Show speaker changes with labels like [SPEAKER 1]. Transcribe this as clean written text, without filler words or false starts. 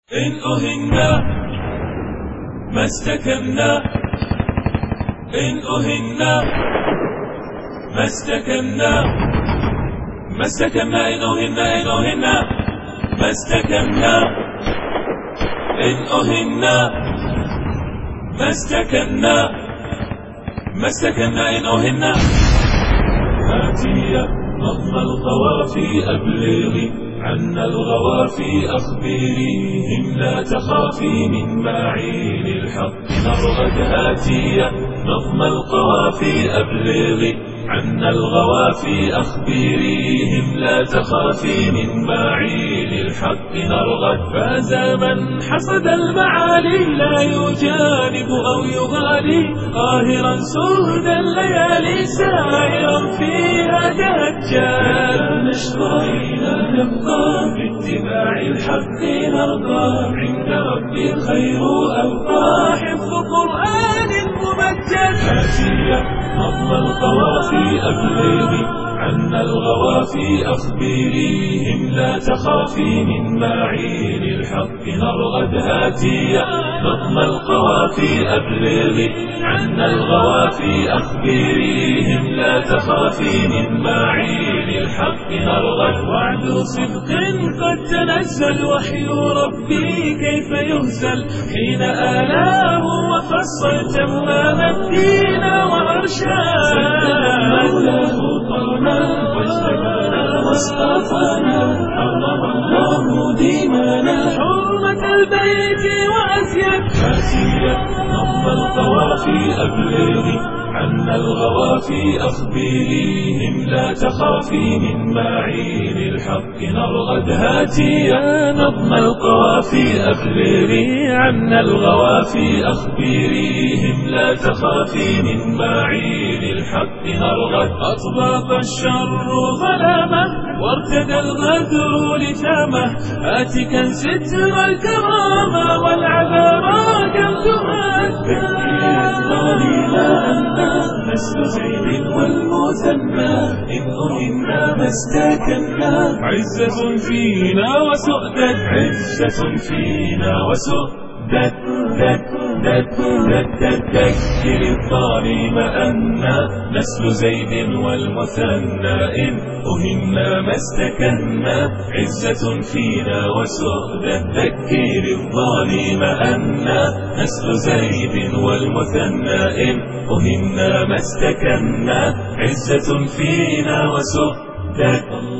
[SPEAKER 1] إن أهنا ما استكنا، إن أهنا ما استكنا، ما استكنا، إن أهنا، إن أهنا ما استكنا، إن أهنا ما استكنا، ما استكنا، إن أهنا. آتي نظم القوافي أبلغي عنا الغوافي أخبريهم، لا تخافي من معين الحق نرغد. هاتي نظم القوافي أبلغي عنا الغوافي أخبريهم، لا تخافي من معين الحق نرغد. فاز من حصد المعالي لا يجانب أو يغالي، قاهرا سهد الليالي سائرا فيها دجال. نشقينا نبقى باتباع الحق نرضى، عند ربي الخير أبقى حفظ قرآن ممجد. هاتي نظم القوافي أبلغي عنا الغوافي أخبريهم، لا تخافي من معين الحق نرغد. هاتي نظم القوافي أبلغي عنا الغوافي أخبريهم، لا تخافي من معين الحق نرغد. وعد صدق قد تنزل وحي ربي كيف يهزل، حين آلاه وفصل تمام الدين وأرشاد. مولاه طرنا واجتبانا واصطفانا، حرم الله ديمانا حرمة البيت وأزيد. هاتي نظم القوافي أبلغي عنا الغوافي أخبريهم، لا تخافي من معين الحق نرغد. هاتي نظم القوافي أبلغي عنا الغوافي أخبريهم، لا تخافي من معين الحق نرغد. أطبق الشر ظلامه وارتدى الغدر لثامه، آتكا ستر الكرامة والعذارى كم تهدى. نسل زيد والمثنى، إن أهنا ما استكنا، عزة فينا وسؤدد، عزة فينا وسؤدد. ذكر الظالم أنا نسل زيد والمثنى، إن أهنا ما استكنا، عزة فينا وسؤدد. ذكر الظالم أنا نسل زيد والمثنى، إن أهنا ما استكنا، عزة فينا وسؤدد.